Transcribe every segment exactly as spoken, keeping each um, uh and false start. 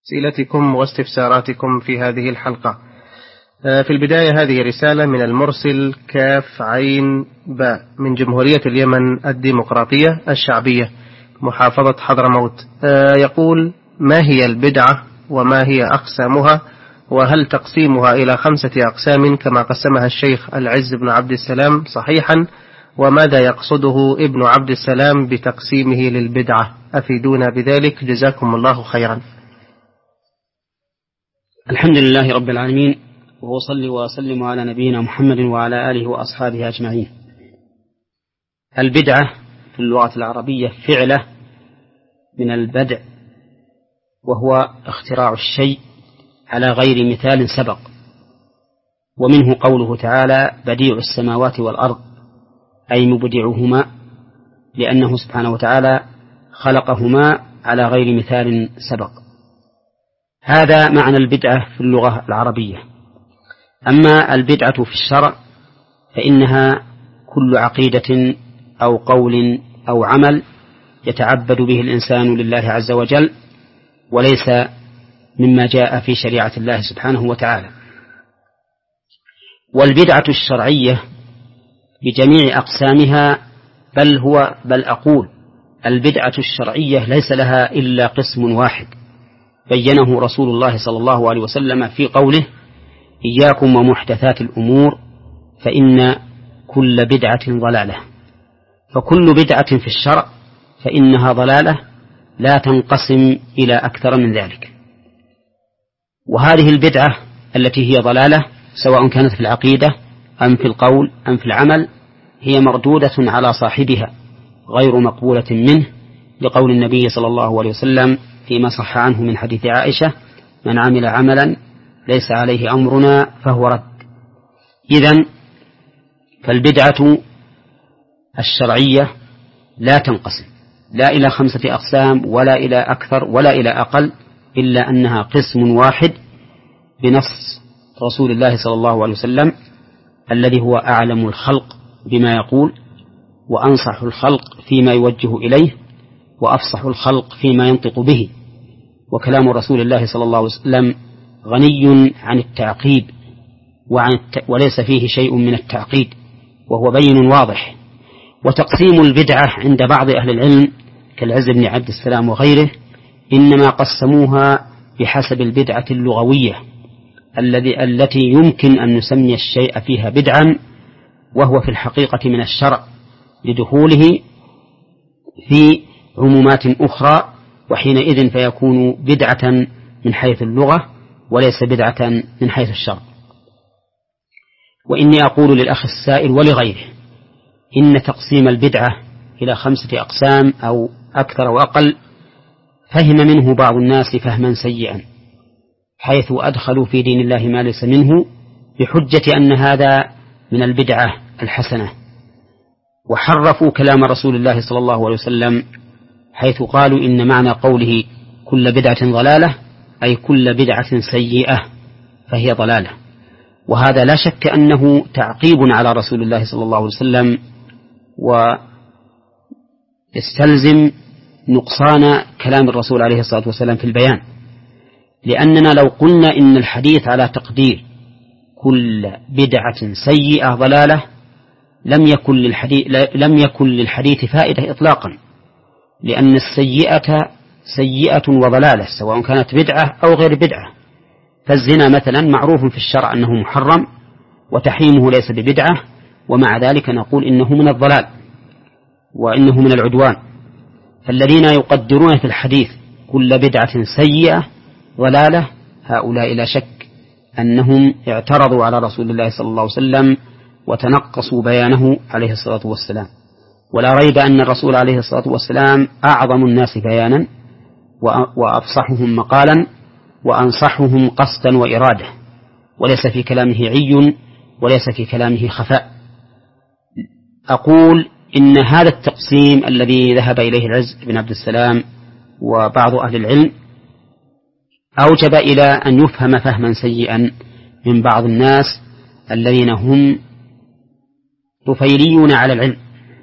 أسئلتكم واستفساراتكم في هذه الحلقة. في البداية هذه رسالة من المرسل كاف عين باء من جمهورية اليمن الديمقراطية الشعبية محافظة حضرموت، يقول: ما هي البدعة وما هي أقسامها، وهل تقسيمها إلى خمسة أقسام كما قسمها الشيخ العز بن عبد السلام صحيحا؟ وماذا يقصده ابن عبد السلام بتقسيمه للبدعة؟ أفيدونا بذلك جزاكم الله خيرا. الحمد لله رب العالمين، وأصلي وأسلم على نبينا محمد وعلى آله وأصحابه أجمعين. البدعة في اللغة العربية فعلة من البدع، وهو اختراع الشيء على غير مثال سبق، ومنه قوله تعالى: بديع السماوات والأرض، أي مبدعهما، لأنه سبحانه وتعالى خلقهما على غير مثال سبق. هذا معنى البدعة في اللغة العربية. أما البدعة في الشرع فإنها كل عقيدة أو قول أو عمل يتعبد به الإنسان لله عز وجل، وليس مما جاء في شريعة الله سبحانه وتعالى. والبدعة الشرعية بجميع أقسامها، بل هو بل أقول البدعة الشرعية ليس لها إلا قسم واحد بينه رسول الله صلى الله عليه وسلم في قوله: إياكم ومحدثات الأمور فإن كل بدعة ضلالة. فكل بدعة في الشرع فإنها ضلالة لا تنقسم إلى أكثر من ذلك. وهذه البدعة التي هي ضلالة سواء كانت في العقيدة أم في القول أم في العمل هي مردودة على صاحبها غير مقبولة منه، لقول النبي صلى الله عليه وسلم فيما صح عنه من حديث عائشة: من عمل عملا ليس عليه أمرنا فهو رد. إذن فالبدعة الشرعية لا تنقسم لا إلى خمسة أقسام ولا إلى أكثر ولا إلى أقل، إلا أنها قسم واحد بنص رسول الله صلى الله عليه وسلم الذي هو أعلم الخلق بما يقول، وأنصح الخلق فيما يوجه إليه، وأفصح الخلق فيما ينطق به. وكلام رسول الله صلى الله عليه وسلم غني عن التعقيد وعن الت... وليس فيه شيء من التعقيد، وهو بين واضح. وتقسيم البدعة عند بعض أهل العلم كالعز بن عبد السلام وغيره إنما قسموها بحسب البدعة اللغوية الذي التي يمكن أن نسمي الشيء فيها بدعا، وهو في الحقيقة من الشرع لدخوله في عمومات أخرى، وحينئذ فيكون بدعة من حيث اللغة وليس بدعة من حيث الشرع. وإني أقول للأخ السائل ولغيره إن تقسيم البدعة إلى خمسة أقسام أو أكثر وأقل فهم منه بعض الناس فهما سيئا، حيث أدخلوا في دين الله ما ليس منه بحجة أن هذا من البدعة الحسنة، وحرفوا كلام رسول الله صلى الله عليه وسلم حيث قالوا إن معنى قوله كل بدعة ضلالة أي كل بدعة سيئة فهي ضلالة. وهذا لا شك أنه تعقيب على رسول الله صلى الله عليه وسلم، ويستلزم نقصان كلام الرسول عليه الصلاة والسلام في البيان، لأننا لو قلنا إن الحديث على تقدير كل بدعة سيئة ضلالة لم يكن للحديث, لم يكن للحديث فائدة إطلاقا، لأن السيئة سيئة وضلالة سواء كانت بدعة أو غير بدعة. فالزنا مثلا معروف في الشرع أنه محرم وتحريمه ليس ببدعة، ومع ذلك نقول إنه من الضلال وإنه من العدوان. فالذين يقدرون في الحديث كل بدعة سيئة ضلالة هؤلاء لا شك أنهم اعترضوا على رسول الله صلى الله عليه وسلم وتنقصوا بيانه عليه الصلاة والسلام. ولا ريب أن الرسول عليه الصلاة والسلام أعظم الناس بيانا وأفصحهم مقالا وأنصحهم قصدا وإرادة، وليس في كلامه عي وليس في كلامه خفاء. أقول إن هذا التقسيم الذي ذهب إليه العز بن عبد السلام وبعض أهل العلم أوجب إلى أن يفهم فهما سيئا من بعض الناس الذين هم طفيليون على العلم،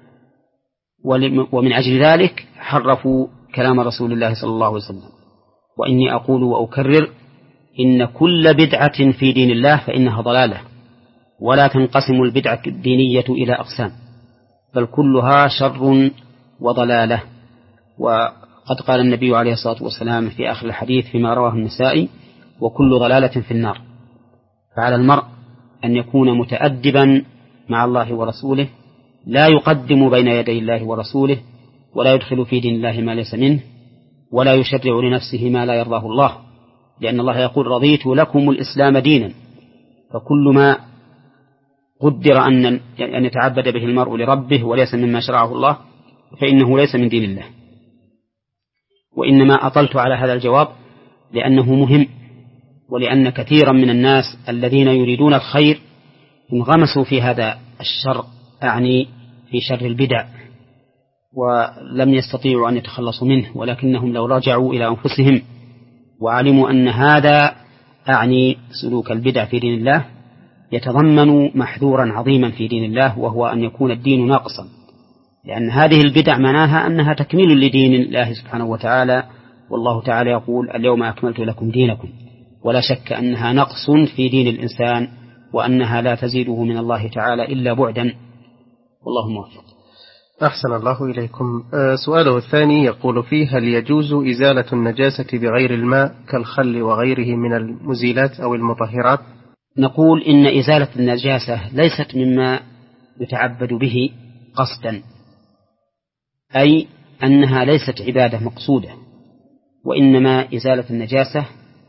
ومن أجل ذلك حرفوا كلام رسول الله صلى الله عليه وسلم. وإني أقول وأكرر إن كل بدعة في دين الله فإنها ضلالة، ولا تنقسم البدعة الدينية إلى أقسام، بل كلها شر وضلالة. وقد قال النبي عليه الصلاة والسلام في آخر الحديث فيما رواه النسائي: وكل ضلالة في النار. فعلى المرء أن يكون متأدبا مع الله ورسوله، لا يقدم بين يدي الله ورسوله، ولا يدخل في دين الله ما ليس منه، ولا يشرع لنفسه ما لا يرضاه الله، لأن الله يقول: رضيت لكم الإسلام دينا. فكل ما قدر أن يتعبد به المرء لربه وليس مما شرعه الله فإنه ليس من دين الله. وإنما أطلت على هذا الجواب لأنه مهم، ولأن كثيرا من الناس الذين يريدون الخير انغمسوا في هذا الشر، أعني في شر البدع، ولم يستطيعوا أن يتخلصوا منه، ولكنهم لو رجعوا إلى أنفسهم وعلموا أن هذا أعني سلوك البدع في دين الله يتضمن محذورا عظيما في دين الله، وهو أن يكون الدين ناقصا، لأن هذه البدع معناها أنها تكميل لدين الله سبحانه وتعالى، والله تعالى يقول: اليوم أكملت لكم دينكم. ولا شك أنها نقص في دين الإنسان، وأنها لا تزيده من الله تعالى إلا بعدا، والله موفق. أحسن الله إليكم. سؤاله الثاني يقول فيه: هل يجوز إزالة النجاسة بغير الماء كالخل وغيره من المزيلات أو المطهرات؟ نقول إن إزالة النجاسة ليست مما يتعبد به قصدا، أي أنها ليست عبادة مقصودة، وإنما إزالة النجاسة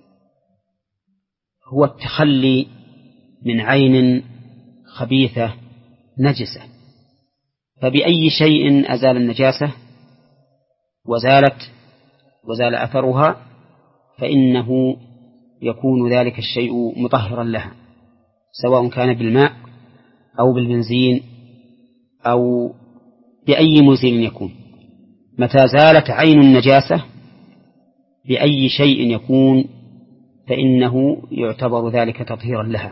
هو التخلي من عين خبيثة نجسة. فبأي شيء أزال النجاسة وزالت وزال أثرها فإنه يكون ذلك الشيء مطهرا لها، سواء كان بالماء أو بالبنزين أو بأي مزيل يكون. متى زالت عين النجاسة بأي شيء يكون فإنه يعتبر ذلك تطهيرا لها،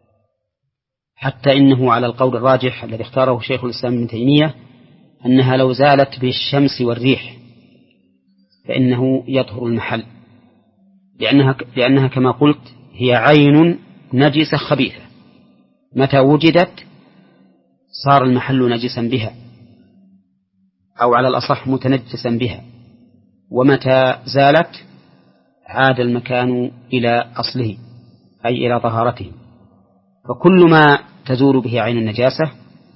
حتى إنه على القول الراجح الذي اختاره شيخ الإسلام ابن تيمية أنها لو زالت بالشمس والريح فإنه يطهر المحل، لأنها, لأنها كما قلت هي عين نجسة خبيثة، متى وجدت صار المحل نجسا بها، أو على الأصح متنجسا بها، ومتى زالت عاد المكان إلى أصله أي إلى طهارته. فكل ما تزول به عين النجاسة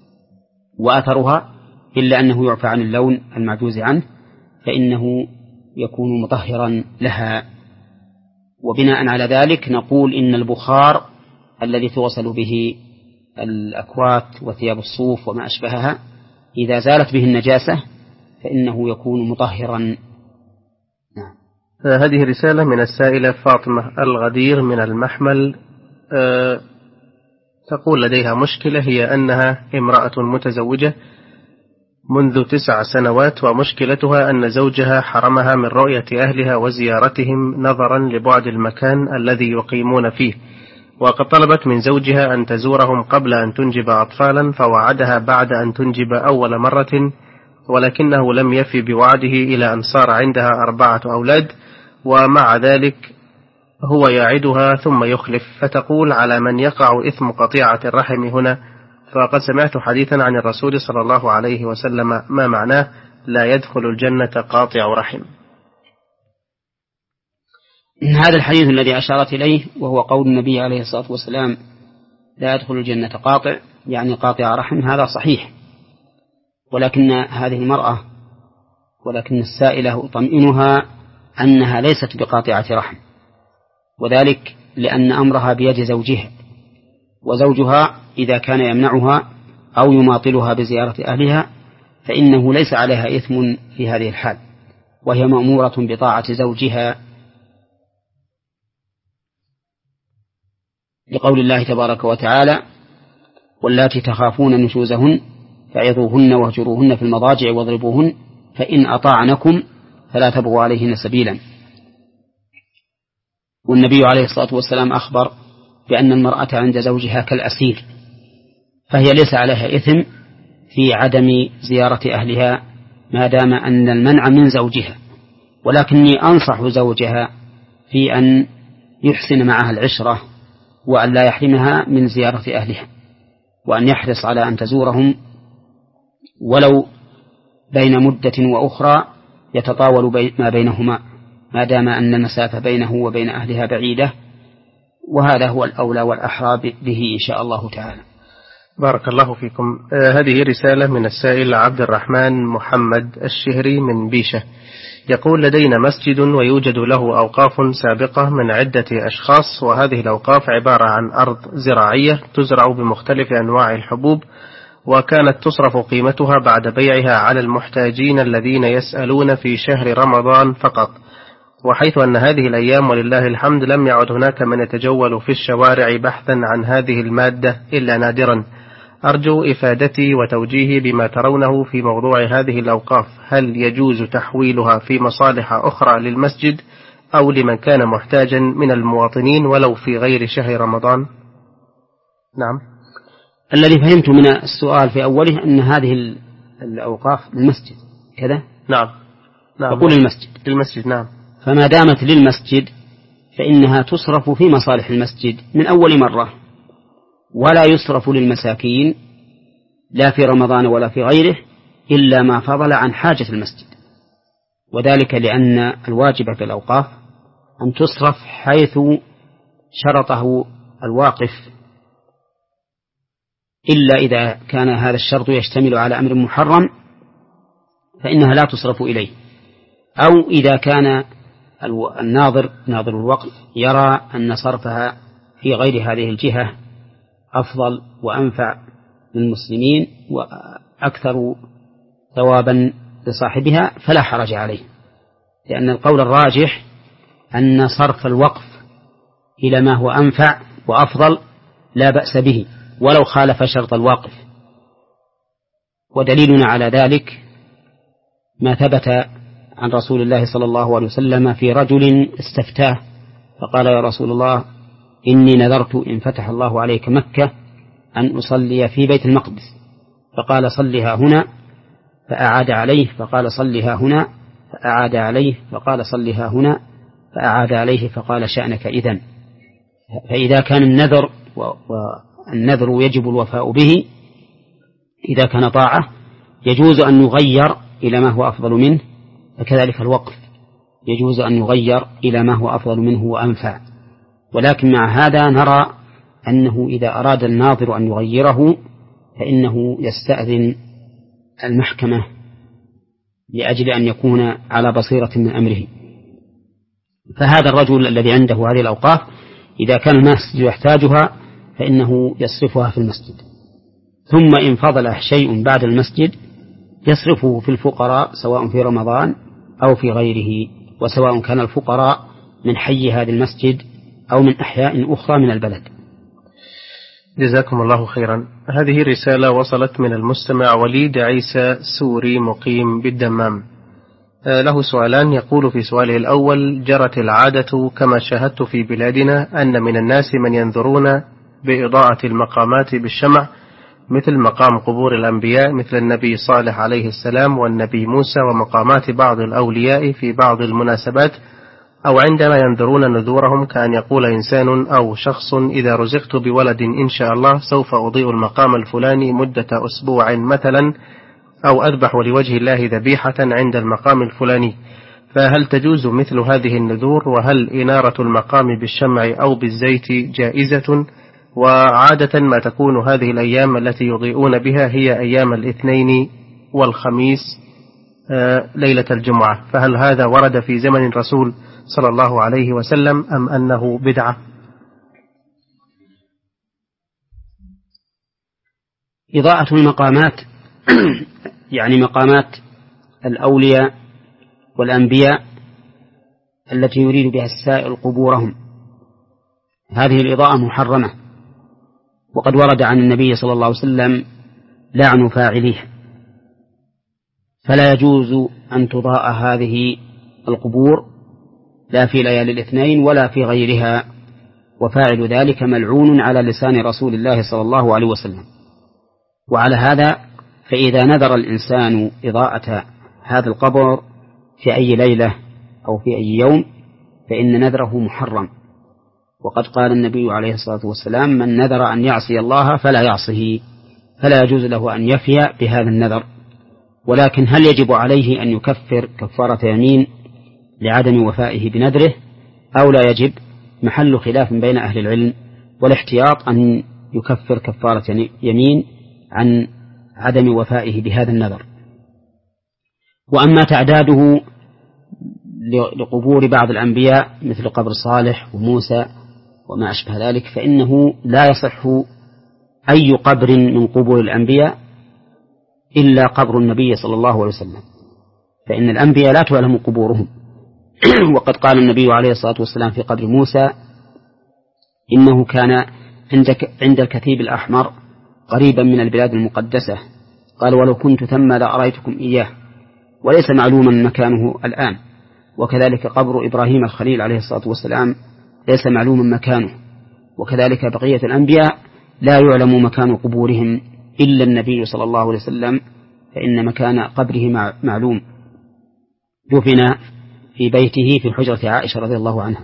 وأثرها إلا أنه يعفى عن اللون المعجوز عنه فإنه يكون مطهرا لها. وبناء على ذلك نقول إن البخار الذي توصل به الأكوات وثياب الصوف وما أشبهها إذا زالت به النجاسة فإنه يكون مطهرا. نعم. هذه رسالة من السائلة فاطمة الغدير من المحمل. أه تقول لديها مشكلة، هي أنها امرأة متزوجة منذ تسع سنوات، ومشكلتها أن زوجها حرمها من رؤية أهلها وزيارتهم نظرا لبعد المكان الذي يقيمون فيه، وقد طلبت من زوجها أن تزورهم قبل أن تنجب أطفالا، فوعدها بعد أن تنجب أول مرة، ولكنه لم يفي بوعده إلى أن صار عندها أربعة أولاد، ومع ذلك هو يعدها ثم يخلف. فتقول: على من يقع إثم قطيعة الرحم هنا؟ فقد سمعت حديثا عن الرسول صلى الله عليه وسلم ما معناه: لا يدخل الجنة قاطع رحم. هذا الحديث الذي أشارت إليه وهو قول النبي عليه الصلاة والسلام: لا يدخل الجنة قاطع، يعني قاطع رحم، هذا صحيح، ولكن هذه المرأة ولكن السائلة أطمئنها أنها ليست بقاطعة رحم، وذلك لأن أمرها بيد زوجها، وزوجها إذا كان يمنعها أو يماطلها بزيارة أهلها فإنه ليس عليها إثم في هذه الحال، وهي مأمورة بطاعة زوجها، لقول الله تبارك وتعالى: واللاتي تخافون نشوزهن فعظوهن واهجروهن في المضاجع واضربوهن فإن أطاعنكم فلا تبغوا عليهن سبيلا. والنبي عليه الصلاة والسلام أخبر بأن المرأة عند زوجها كالأسير، فهي ليس عليها إثم في عدم زيارة أهلها ما دام أن المنع من زوجها، ولكني أنصح زوجها في أن يحسن معها العشرة وأن لا يحرمها من زيارة أهلها، وأن يحرص على أن تزورهم ولو بين مدة وأخرى يتطاول ما بينهما ما دام أن المسافة بينه وبين أهلها بعيدة، وهذا هو الأولى والأحرى به إن شاء الله تعالى. بارك الله فيكم. آه هذه رسالة من السائل عبد الرحمن محمد الشهري من بيشة، يقول: لدينا مسجد ويوجد له أوقاف سابقة من عدة أشخاص، وهذه الأوقاف عبارة عن أرض زراعية تزرع بمختلف أنواع الحبوب، وكانت تصرف قيمتها بعد بيعها على المحتاجين الذين يسألون في شهر رمضان فقط، وحيث أن هذه الأيام ولله الحمد لم يعد هناك من يتجول في الشوارع بحثا عن هذه المادة إلا نادرا. أرجو إفادتي وتوجيهي بما ترونه في موضوع هذه الأوقاف، هل يجوز تحويلها في مصالح أخرى للمسجد أو لمن كان محتاجا من المواطنين ولو في غير شهر رمضان؟ نعم. الذي فهمت من السؤال في أوله أن هذه الأوقاف للمسجد كذا؟ نعم. نعم. أقول المسجد. للمسجد نعم. فما دامت للمسجد فإنها تصرف في مصالح المسجد من أول مرة، ولا يصرف للمساكين لا في رمضان ولا في غيره إلا ما فضل عن حاجة المسجد، وذلك لأن الواجب في الأوقاف أن تصرف حيث شرطه الواقف، إلا إذا كان هذا الشرط يشتمل على أمر محرم فإنها لا تصرف إليه، أو إذا كان الناظر ناظر الوقف يرى أن صرفها في غير هذه الجهة أفضل وأنفع للمسلمين وأكثر ثوابا لصاحبها فلا حرج عليه، لأن القول الراجح أن صرف الوقف إلى ما هو أنفع وأفضل لا بأس به ولو خالف شرط الواقف. ودليلنا على ذلك ما ثبت عن رسول الله صلى الله عليه وسلم في رجل استفتاه فقال: يا رسول الله، إني نذرت إن فتح الله عليك مكة أن أصلي في بيت المقدس، فقال: صلها هنا، فأعاد عليه، فقال: صلها هنا، فأعاد عليه، فقال: صلها هنا، فأعاد عليه، فقال: شأنك إذن. فإذا كان النذر والنذر يجب الوفاء به إذا كان طاعة يجوز أن نغير إلى ما هو أفضل منه، فكذلك الوقف يجوز أن يغير إلى ما هو أفضل منه وأنفع. ولكن مع هذا نرى أنه إذا أراد الناظر أن يغيره فإنه يستأذن المحكمة لأجل أن يكون على بصيرة من أمره. فهذا الرجل الذي عنده هذه الأوقاف إذا كان الناس يحتاجها فإنه يصرفها في المسجد، ثم إن فضل شيء بعد المسجد يصرفه في الفقراء سواء في رمضان أو في غيره، وسواء كان الفقراء من حي هذا المسجد أو من أحياء أخرى من البلد. جزاكم الله خيرا. هذه رسالة وصلت من المستمع وليد عيسى سوري مقيم بالدمام، له سؤالان. يقول في سؤاله الأول: جرت العادة كما شاهدت في بلادنا أن من الناس من ينذرون بإضاءة المقامات بالشمع، مثل مقام قبور الأنبياء مثل النبي صالح عليه السلام والنبي موسى، ومقامات بعض الأولياء في بعض المناسبات، أو عندما ينذرون نذورهم كأن يقول إنسان أو شخص: إذا رزقت بولد إن شاء الله سوف أضيء المقام الفلاني مدة أسبوع مثلا، أو أذبح لوجه الله ذبيحة عند المقام الفلاني. فهل تجوز مثل هذه النذور؟ وهل إنارة المقام بالشمع أو بالزيت جائزة؟ وعادة ما تكون هذه الأيام التي يضيئون بها هي أيام الاثنين والخميس ليلة الجمعة، فهل هذا ورد في زمن الرسول صلى الله عليه وسلم أم أنه بدعة؟ إضاءة المقامات يعني مقامات الأولياء والأنبياء التي يريد بها السائل قبورهم، هذه الإضاءة محرمة، وقد ورد عن النبي صلى الله عليه وسلم لعن فاعليها، فلا يجوز أن تضاء هذه القبور لا في ليالي الاثنين ولا في غيرها، وفاعل ذلك ملعون على لسان رسول الله صلى الله عليه وسلم. وعلى هذا فإذا نذر الإنسان إضاءة هذا القبر في أي ليلة أو في أي يوم فإن نذره محرم. وقد قال النبي عليه الصلاة والسلام: من نذر أن يعصي الله فلا يعصه، فلا يجوز له أن يفي بهذا النذر. ولكن هل يجب عليه أن يكفر كفارة يمين لعدم وفائه بنذره أو لا يجب؟ محل خلاف بين أهل العلم، والاحتياط أن يكفر كفارة يمين عن عدم وفائه بهذا النذر. وأما تعداده لقبور بعض الأنبياء مثل قبر صالح وموسى وما أشبه ذلك فإنه لا يصح أي قبر من قبور الأنبياء إلا قبر النبي صلى الله عليه وسلم، فإن الأنبياء لا تعلم قبورهم. وقد قال النبي عليه الصلاة والسلام في قبر موسى: إنه كان عند الكثيب الأحمر قريبا من البلاد المقدسة، قال: ولو كنت ثم لأريتكم إياه، وليس معلوما مكانه الآن. وكذلك قبر إبراهيم الخليل عليه الصلاة والسلام ليس معلوما مكانه. وكذلك بقية الأنبياء لا يعلم مكان قبورهم إلا النبي صلى الله عليه وسلم، فإن مكان قبره معلوم، دفن في بيته في حجرة عائشة رضي الله عنها.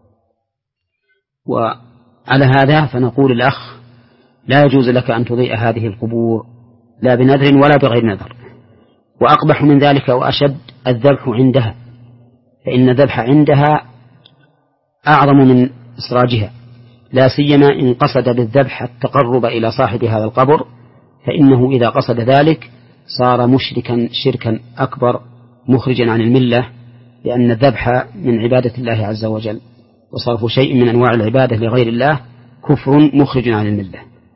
وعلى هذا فنقول الأخ: لا يجوز لك أن تضيء هذه القبور لا بنذر ولا بغير نذر. وأقبح من ذلك وأشد الذبح عندها، فإن الذبح عندها أعظم من إسراجها، لا سيما إن قصد بالذبح التقرب إلى صاحب هذا القبر، فإنه إذا قصد ذلك صار مشركا شركا أكبر مخرجا عن الملة، لأن الذبح من عبادة الله عز وجل، وصرف شيء من أنواع العبادة لغير الله كفر مخرج عن الملة.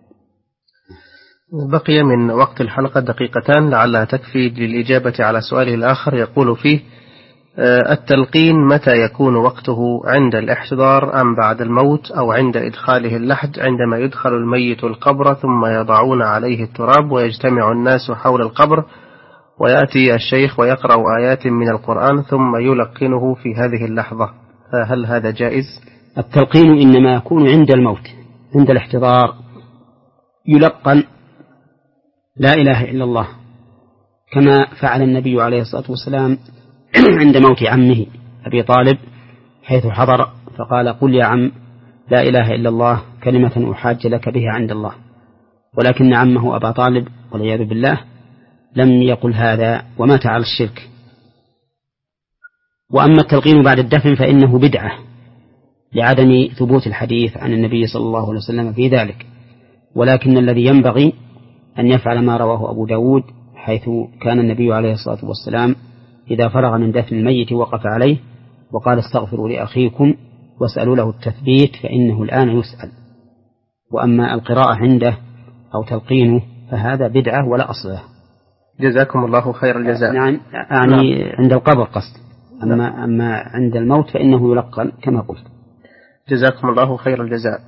بقي من وقت الحلقة دقيقتان لعلها تكفي للإجابة على سؤاله الآخر. يقول فيه: التلقين متى يكون وقته؟ عند الاحتضار أم بعد الموت أو عند إدخاله اللحد، عندما يدخل الميت القبر ثم يضعون عليه التراب ويجتمع الناس حول القبر ويأتي الشيخ ويقرأ آيات من القرآن ثم يلقنه في هذه اللحظة، فهل هذا جائز؟ التلقين إنما يكون عند الموت، عند الاحتضار يلقن لا إله إلا الله، كما فعل النبي عليه الصلاة والسلام عند موت عمه أبي طالب، حيث حضر فقال: قل يا عم لا إله إلا الله كلمة أحاج لك بها عند الله. ولكن عمه أبا طالب والعياذ بالله لم يقل هذا ومات على الشرك. وأما التلقين بعد الدفن فإنه بدعة لعدم ثبوت الحديث عن النبي صلى الله عليه وسلم في ذلك، ولكن الذي ينبغي أن يفعل ما رواه أبو داود، حيث كان النبي عليه الصلاة والسلام إذا فرغ من دفن الميت وقف عليه وقال: استغفروا لأخيكم واسألوا له التثبيت فإنه الآن يسأل. وأما القراءة عنده أو تلقينه فهذا بدعة ولا أصل له. جزاكم الله خير الجزاء. يعني, يعني عند القبر قصد، أما, أما عند الموت فإنه يلقن كما قلت. جزاكم الله خير الجزاء.